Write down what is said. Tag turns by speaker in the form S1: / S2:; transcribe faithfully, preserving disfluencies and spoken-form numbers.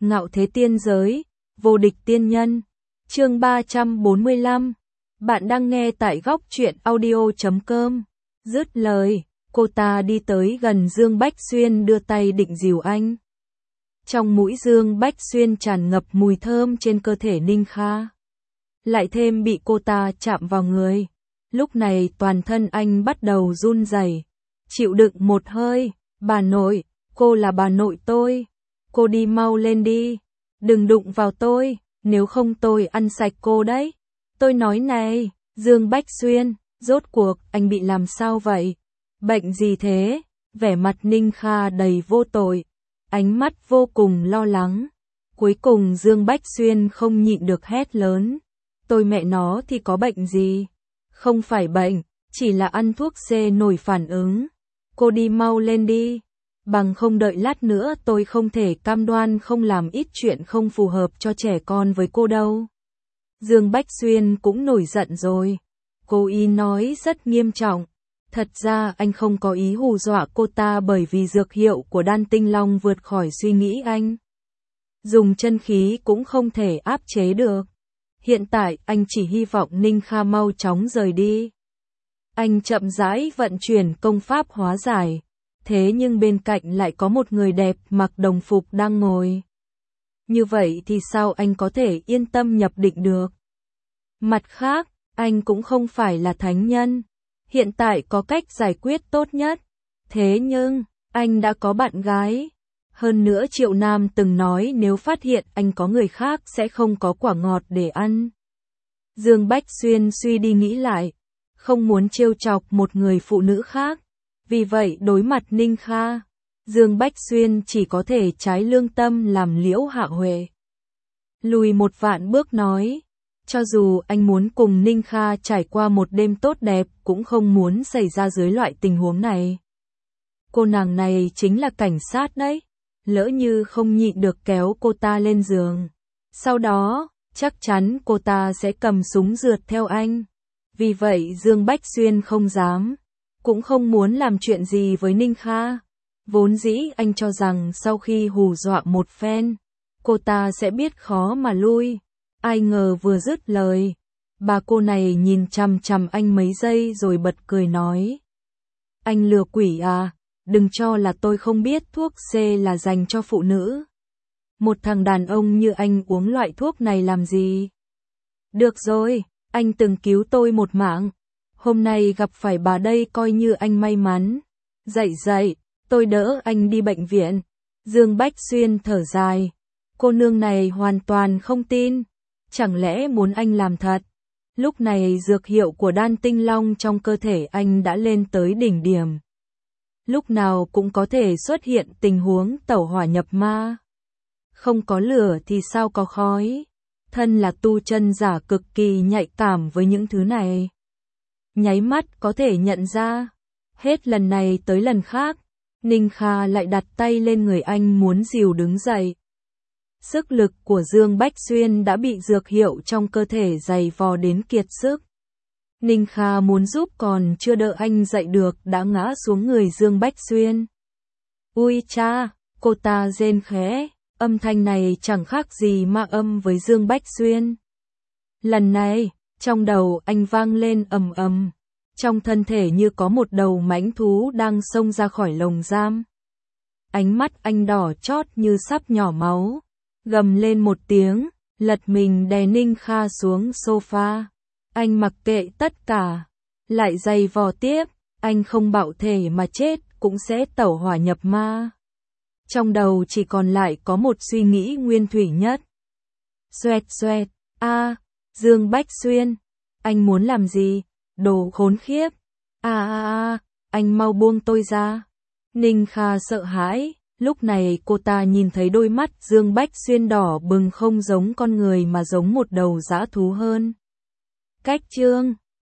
S1: Ngạo thế tiên giới, vô địch tiên nhân. Chương ba trăm bốn mươi lăm. Bạn đang nghe tại góc truyện audio chấm com. Dứt lời, cô ta đi tới gần Dương Bách Xuyên đưa tay định dìu anh. Trong mũi Dương Bách Xuyên tràn ngập mùi thơm trên cơ thể Ninh Kha. Lại thêm bị cô ta chạm vào người. Lúc này toàn thân anh bắt đầu run rẩy. Chịu đựng một hơi, bà nội, cô là bà nội tôi. Cô đi mau lên đi, đừng đụng vào tôi, nếu không tôi ăn sạch cô đấy. Tôi nói này, Dương Bách Xuyên, rốt cuộc anh bị làm sao vậy? Bệnh gì thế? Vẻ mặt Ninh Kha đầy vô tội, ánh mắt vô cùng lo lắng. Cuối cùng Dương Bách Xuyên không nhịn được hét lớn. Tôi mẹ nó thì có bệnh gì? Không phải bệnh, chỉ là ăn thuốc xê nổi phản ứng. Cô đi mau lên đi. Bằng không đợi lát nữa tôi không thể cam đoan không làm ít chuyện không phù hợp cho trẻ con với cô đâu. Dương Bách Xuyên cũng nổi giận rồi. Cô ý nói rất nghiêm trọng. Thật ra anh không có ý hù dọa cô ta bởi vì dược hiệu của Đan Tinh Long vượt khỏi suy nghĩ anh. Dùng chân khí cũng không thể áp chế được. Hiện tại anh chỉ hy vọng Ninh Kha mau chóng rời đi. Anh chậm rãi vận chuyển công pháp hóa giải. Thế nhưng bên cạnh lại có một người đẹp mặc đồng phục đang ngồi. Như vậy thì sao anh có thể yên tâm nhập định được? Mặt khác, anh cũng không phải là thánh nhân. Hiện tại có cách giải quyết tốt nhất. Thế nhưng, anh đã có bạn gái. Hơn nữa Triệu Nam từng nói nếu phát hiện anh có người khác sẽ không có quả ngọt để ăn. Dương Bách Xuyên suy đi nghĩ lại. Không muốn trêu chọc một người phụ nữ khác. Vì vậy đối mặt Ninh Kha, Dương Bách Xuyên chỉ có thể trái lương tâm làm Liễu Hạ Huệ. Lùi một vạn bước nói, cho dù anh muốn cùng Ninh Kha trải qua một đêm tốt đẹp cũng không muốn xảy ra dưới loại tình huống này. Cô nàng này chính là cảnh sát đấy, lỡ như không nhịn được kéo cô ta lên giường. Sau đó, chắc chắn cô ta sẽ cầm súng rượt theo anh. Vì vậy Dương Bách Xuyên không dám. Cũng không muốn làm chuyện gì với Ninh Kha. Vốn dĩ anh cho rằng sau khi hù dọa một phen, cô ta sẽ biết khó mà lui. Ai ngờ vừa dứt lời, bà cô này nhìn chằm chằm anh mấy giây rồi bật cười nói. Anh lừa quỷ à, đừng cho là tôi không biết thuốc C là dành cho phụ nữ. Một thằng đàn ông như anh uống loại thuốc này làm gì? Được rồi, anh từng cứu tôi một mạng. Hôm nay gặp phải bà đây coi như anh may mắn. Dậy dậy, tôi đỡ anh đi bệnh viện. Dương Bách Xuyên thở dài. Cô nương này hoàn toàn không tin. Chẳng lẽ muốn anh làm thật? Lúc này dược hiệu của Đan Tinh Long trong cơ thể anh đã lên tới đỉnh điểm. Lúc nào cũng có thể xuất hiện tình huống tẩu hỏa nhập ma. Không có lửa thì sao có khói. Thân là tu chân giả cực kỳ nhạy cảm với những thứ này. Nháy mắt có thể nhận ra. Hết lần này tới lần khác, Ninh Kha lại đặt tay lên người anh muốn dìu đứng dậy. Sức lực của Dương Bách Xuyên đã bị dược hiệu trong cơ thể dày vò đến kiệt sức. Ninh Kha muốn giúp còn chưa đợi anh dậy được đã ngã xuống người Dương Bách Xuyên. Ui cha, cô ta rên khẽ, âm thanh này chẳng khác gì ma âm với Dương Bách Xuyên. Lần này, trong đầu anh vang lên ầm ầm, trong thân thể như có một đầu mãnh thú đang xông ra khỏi lồng giam. Ánh mắt anh đỏ chót như sắp nhỏ máu, gầm lên một tiếng, lật mình đè Ninh Kha xuống sofa. Anh mặc kệ tất cả, lại giày vò tiếp, anh không bạo thể mà chết cũng sẽ tẩu hỏa nhập ma. Trong đầu chỉ còn lại có một suy nghĩ nguyên thủy nhất. Xoẹt xoẹt, a Dương Bách Xuyên, anh muốn làm gì? Đồ khốn khiếp. À à à, anh mau buông tôi ra. Ninh Kha sợ hãi, lúc này cô ta nhìn thấy đôi mắt Dương Bách Xuyên đỏ bừng không giống con người mà giống một đầu dã thú hơn. Cách chương